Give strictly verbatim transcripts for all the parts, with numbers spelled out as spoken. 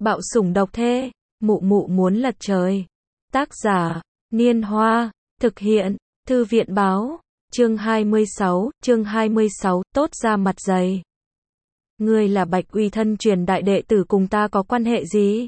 Bạo sủng độc thê, mụ mụ muốn lật trời. Tác giả, Niên Hoa, thực hiện, Thư viện báo, chương hai mươi sáu, chương hai mươi sáu, tốt ra mặt dày. Ngươi là Bạch Uy thân truyền đại đệ tử cùng ta có quan hệ gì?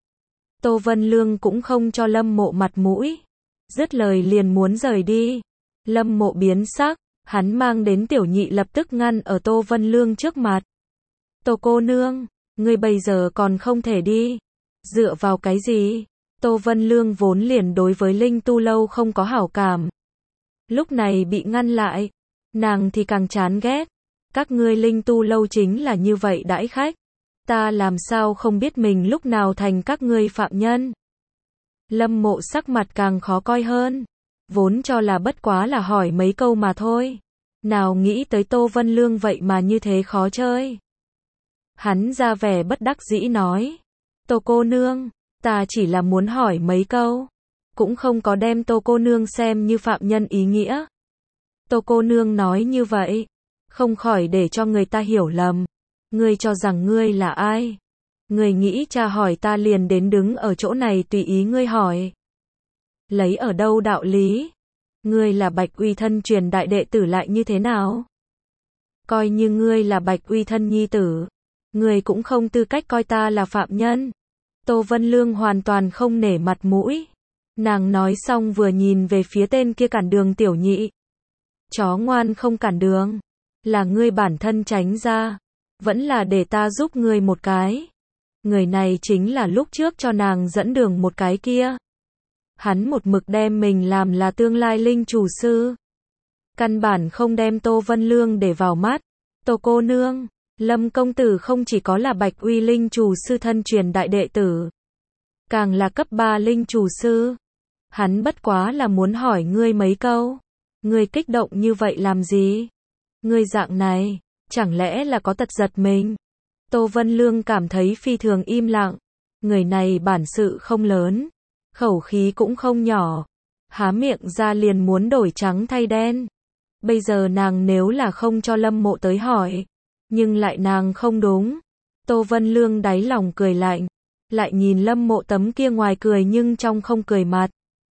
Tô Vân Lương cũng không cho Lâm Mộ mặt mũi. Dứt lời liền muốn rời đi. Lâm Mộ biến sắc, hắn mang đến tiểu nhị lập tức ngăn ở Tô Vân Lương trước mặt. Tô cô nương, ngươi bây giờ còn không thể đi. Dựa vào cái gì? Tô Vân Lương vốn liền đối với Linh Tu Lâu không có hảo cảm. Lúc này bị ngăn lại, nàng thì càng chán ghét. Các ngươi Linh Tu Lâu chính là như vậy đãi khách. Ta làm sao không biết mình lúc nào thành các ngươi phạm nhân. Lâm Mộ sắc mặt càng khó coi hơn. Vốn cho là bất quá là hỏi mấy câu mà thôi. Nào nghĩ tới Tô Vân Lương vậy mà như thế khó chơi. Hắn ra vẻ bất đắc dĩ nói. Tô cô nương, ta chỉ là muốn hỏi mấy câu. Cũng không có đem Tô cô nương xem như phạm nhân ý nghĩa. Tô cô nương nói như vậy, không khỏi để cho người ta hiểu lầm. Ngươi cho rằng ngươi là ai? Ngươi nghĩ cha hỏi ta liền đến đứng ở chỗ này tùy ý ngươi hỏi. Lấy ở đâu đạo lý? Ngươi là Bạch Uy thân truyền đại đệ tử lại như thế nào? Coi như ngươi là Bạch Uy thân nhi tử, ngươi cũng không tư cách coi ta là phạm nhân. Tô Vân Lương hoàn toàn không nể mặt mũi. Nàng nói xong vừa nhìn về phía tên kia cản đường tiểu nhị. Chó ngoan không cản đường, là ngươi bản thân tránh ra, vẫn là để ta giúp ngươi một cái. Người này chính là lúc trước cho nàng dẫn đường một cái kia. Hắn một mực đem mình làm là tương lai linh chủ sư. Căn bản không đem Tô Vân Lương để vào mắt. Tô cô nương, Lâm công tử không chỉ có là Bạch Uy linh chủ sư thân truyền đại đệ tử, càng là cấp ba linh chủ sư. Hắn bất quá là muốn hỏi ngươi mấy câu. Ngươi kích động như vậy làm gì? Ngươi dạng này, chẳng lẽ là có tật giật mình? Tô Vân Lương cảm thấy phi thường im lặng. Người này bản sự không lớn, khẩu khí cũng không nhỏ. Há miệng ra liền muốn đổi trắng thay đen. Bây giờ nàng nếu là không cho Lâm Mộ tới hỏi, nhưng lại nàng không đúng. Tô Vân Lương đáy lòng cười lạnh, lại nhìn Lâm Mộ tấm kia ngoài cười nhưng trong không cười mặt.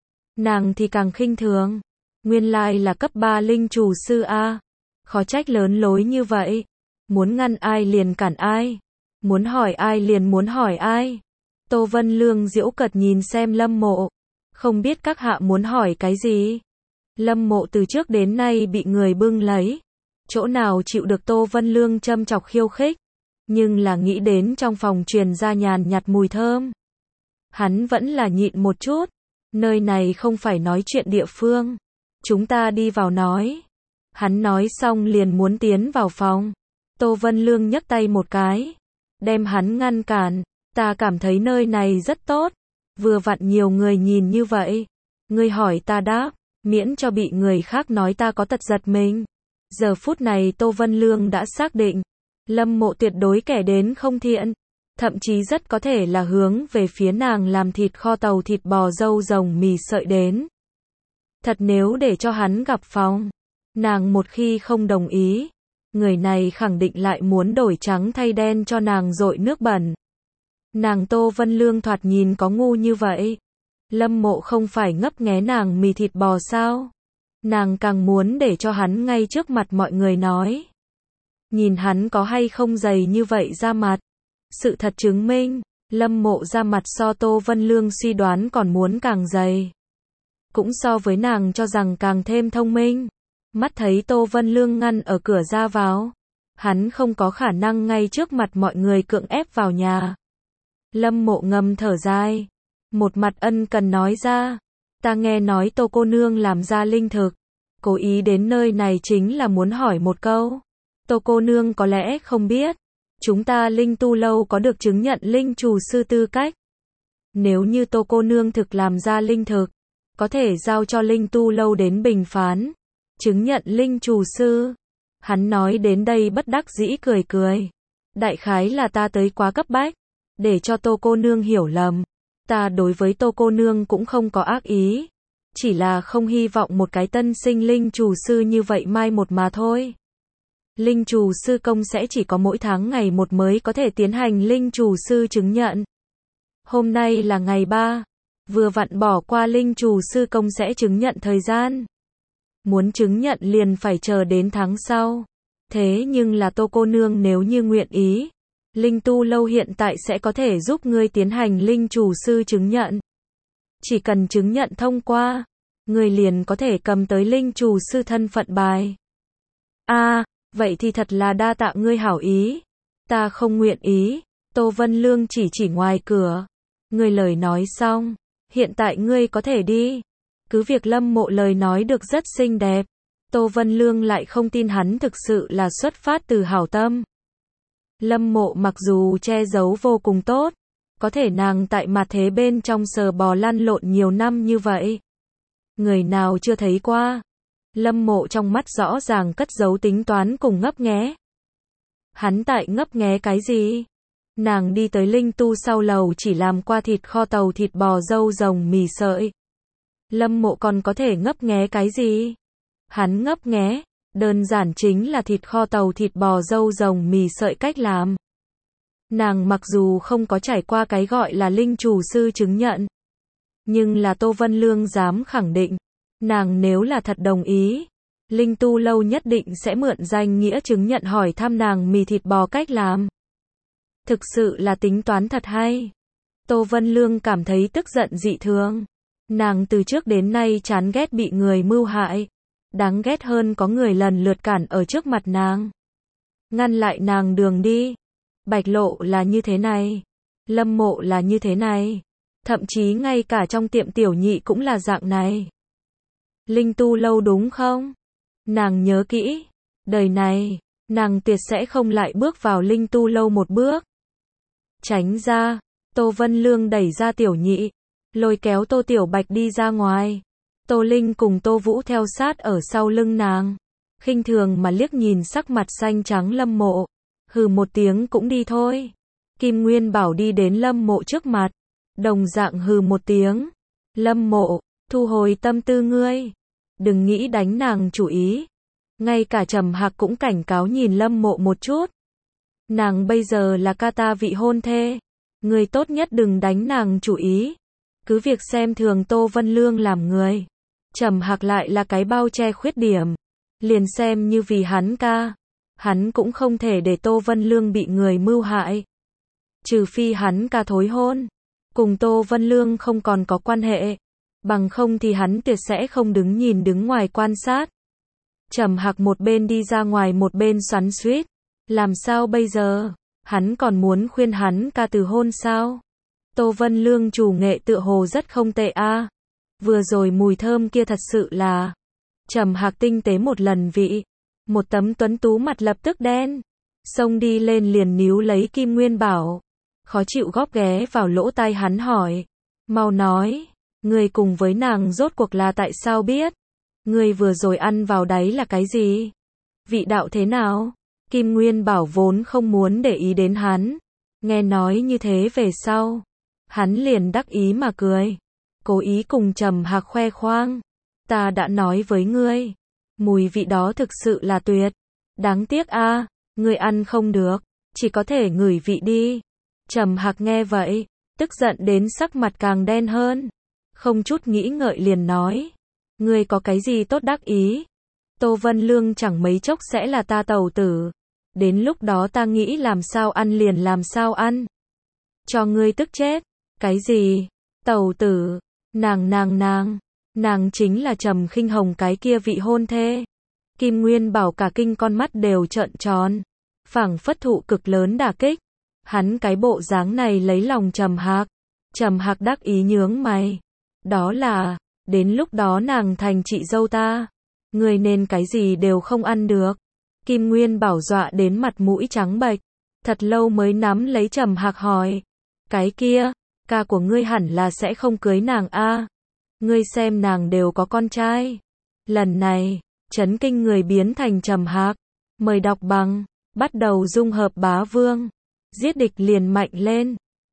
Nàng thì càng khinh thường. Nguyên lai là cấp ba linh chủ sư a. Khó trách lớn lối như vậy. Muốn ngăn ai liền cản ai. Muốn hỏi ai liền muốn hỏi ai. Tô Vân Lương giễu cợt nhìn xem Lâm Mộ. Không biết các hạ muốn hỏi cái gì. Lâm Mộ từ trước đến nay bị người bưng lấy. Chỗ nào chịu được Tô Vân Lương châm chọc khiêu khích. Nhưng là nghĩ đến trong phòng truyền ra nhàn nhạt mùi thơm. Hắn vẫn là nhịn một chút. Nơi này không phải nói chuyện địa phương. Chúng ta đi vào nói. Hắn nói xong liền muốn tiến vào phòng. Tô Vân Lương nhấc tay một cái, đem hắn ngăn cản. Ta cảm thấy nơi này rất tốt. Vừa vặn nhiều người nhìn như vậy. Ngươi hỏi ta đáp, miễn cho bị người khác nói ta có tật giật mình. Giờ phút này Tô Vân Lương đã xác định. Lâm Mộ tuyệt đối kẻ đến không thiện. Thậm chí rất có thể là hướng về phía nàng làm thịt kho tàu thịt bò dâu rồng mì sợi đến. Thật nếu để cho hắn gặp phòng, nàng một khi không đồng ý, người này khẳng định lại muốn đổi trắng thay đen cho nàng dội nước bẩn. Nàng Tô Vân Lương thoạt nhìn có ngu như vậy. Lâm Mộ không phải ngấp nghé nàng mì thịt bò sao? Nàng càng muốn để cho hắn ngay trước mặt mọi người nói. Nhìn hắn có hay không dày như vậy ra mặt. Sự thật chứng minh, Lâm Mộ ra mặt so Tô Vân Lương suy đoán còn muốn càng dày. Cũng so với nàng cho rằng càng thêm thông minh. Mắt thấy Tô Vân Lương ngăn ở cửa ra vào. Hắn không có khả năng ngay trước mặt mọi người cưỡng ép vào nhà. Lâm Mộ ngầm thở dài. Một mặt ân cần nói ra. Ta nghe nói Tô cô nương làm ra linh thực. Cố ý đến nơi này chính là muốn hỏi một câu. Tô cô nương có lẽ không biết. Chúng ta Linh Tu Lâu có được chứng nhận linh chủ sư tư cách. Nếu như Tô cô nương thực làm ra linh thực, có thể giao cho Linh Tu Lâu đến bình phán. Chứng nhận linh chủ sư. Hắn nói đến đây bất đắc dĩ cười cười. Đại khái là ta tới quá cấp bách. Để cho Tô cô nương hiểu lầm. Ta đối với Tô cô nương cũng không có ác ý. Chỉ là không hy vọng một cái tân sinh linh chủ sư như vậy mai một mà thôi. Linh chủ sư công sẽ chỉ có mỗi tháng ngày một mới có thể tiến hành linh chủ sư chứng nhận. Hôm nay là ngày ba, vừa vặn bỏ qua linh chủ sư công sẽ chứng nhận thời gian. Muốn chứng nhận liền phải chờ đến tháng sau. Thế nhưng là Tô cô nương nếu như nguyện ý, linh tu lâu hiện tại sẽ có thể giúp ngươi tiến hành linh chủ sư chứng nhận. Chỉ cần chứng nhận thông qua, ngươi liền có thể cầm tới linh chủ sư thân phận bài. A, à, vậy thì thật là đa tạ ngươi hảo ý. Ta không nguyện ý. Tô Vân Lương chỉ chỉ ngoài cửa. Ngươi lời nói xong, hiện tại ngươi có thể đi. Cứ việc Lâm Mộ lời nói được rất xinh đẹp, Tô Vân Lương lại không tin hắn thực sự là xuất phát từ hảo tâm. Lâm Mộ mặc dù che giấu vô cùng tốt, có thể nàng tại mặt thế bên trong sờ bò lăn lộn nhiều năm như vậy. Người nào chưa thấy qua. Lâm Mộ trong mắt rõ ràng cất giấu tính toán cùng ngấp nghé. Hắn tại ngấp nghé cái gì? Nàng đi tới linh tu sau lầu chỉ làm qua thịt kho tàu thịt bò dâu rồng mì sợi. Lâm Mộ còn có thể ngấp nghé cái gì? Hắn ngấp nghé, đơn giản chính là thịt kho tàu thịt bò dâu rồng mì sợi cách làm. Nàng mặc dù không có trải qua cái gọi là linh chủ sư chứng nhận, nhưng là Tô Vân Lương dám khẳng định, nàng nếu là thật đồng ý, linh tu lâu nhất định sẽ mượn danh nghĩa chứng nhận hỏi thăm nàng mì thịt bò cách làm. Thực sự là tính toán thật hay. Tô Vân Lương cảm thấy tức giận dị thường. Nàng từ trước đến nay chán ghét bị người mưu hại. Đáng ghét hơn có người lần lượt cản ở trước mặt nàng, ngăn lại nàng đường đi. Bạch Lộ là như thế này, Lâm Mộ là như thế này, thậm chí ngay cả trong tiệm tiểu nhị cũng là dạng này. Linh tu lâu đúng không? Nàng nhớ kỹ, đời này, nàng tuyệt sẽ không lại bước vào linh tu lâu một bước. Tránh ra, Tô Vân Lương đẩy ra tiểu nhị, lôi kéo Tô Tiểu Bạch đi ra ngoài. Tô Linh cùng Tô Vũ theo sát ở sau lưng nàng, khinh thường mà liếc nhìn sắc mặt xanh trắng Lâm Mộ, hừ một tiếng cũng đi thôi. Kim Nguyên Bảo đi đến Lâm Mộ trước mặt, đồng dạng hừ một tiếng. Lâm Mộ, thu hồi tâm tư ngươi, đừng nghĩ đánh nàng chủ ý. Ngay cả Trầm Hạc cũng cảnh cáo nhìn Lâm Mộ một chút. Nàng bây giờ là ca ta vị hôn thê, ngươi tốt nhất đừng đánh nàng chủ ý. Cứ việc xem thường Tô Vân Lương làm người. Trầm Hạc lại là cái bao che khuyết điểm. Liền xem như vì hắn ca, hắn cũng không thể để Tô Vân Lương bị người mưu hại. Trừ phi hắn ca thối hôn, cùng Tô Vân Lương không còn có quan hệ, bằng không thì hắn tuyệt sẽ không đứng nhìn đứng ngoài quan sát. Trầm Hạc một bên đi ra ngoài một bên xoắn xuýt, làm sao bây giờ? Hắn còn muốn khuyên hắn ca từ hôn sao? Tô Vân Lương chủ nghệ tựa hồ rất không tệ a. À. Vừa rồi mùi thơm kia thật sự là. Trầm Hạc tinh tế một lần vị, một tấm tuấn tú mặt lập tức đen, xông đi lên liền níu lấy Kim Nguyên Bảo, khó chịu góp ghé vào lỗ tai hắn hỏi, mau nói, ngươi cùng với nàng rốt cuộc là tại sao biết? Ngươi vừa rồi ăn vào đấy là cái gì? Vị đạo thế nào? Kim Nguyên Bảo vốn không muốn để ý đến hắn, nghe nói như thế về sau, hắn liền đắc ý mà cười, cố ý cùng Trầm Hạc khoe khoang, ta đã nói với ngươi, mùi vị đó thực sự là tuyệt, đáng tiếc a, à, ngươi ăn không được, chỉ có thể ngửi vị đi. Trầm Hạc nghe vậy, tức giận đến sắc mặt càng đen hơn, không chút nghĩ ngợi liền nói, ngươi có cái gì tốt đắc ý? Tô Vân Lương chẳng mấy chốc sẽ là ta tẩu tử, đến lúc đó ta nghĩ làm sao ăn liền làm sao ăn, cho ngươi tức chết. Cái gì? Tẩu tử? Nàng nàng nàng, nàng chính là Trầm Khinh Hồng cái kia vị hôn thê. Kim Nguyên Bảo cả kinh con mắt đều trợn tròn, phảng phất thụ cực lớn đả kích. Hắn cái bộ dáng này lấy lòng Trầm Hạc. Trầm Hạc đắc ý nhướng mày. Đó là, đến lúc đó nàng thành chị dâu ta, người nên cái gì đều không ăn được. Kim Nguyên Bảo dọa đến mặt mũi trắng bệch, thật lâu mới nắm lấy Trầm Hạc hỏi, cái kia, ca của ngươi hẳn là sẽ không cưới nàng a? Ngươi xem nàng đều có con trai. Lần này, chấn kinh người biến thành Trầm Hạc. Mời đọc bằng, bắt đầu dung hợp bá vương, giết địch liền mạnh lên.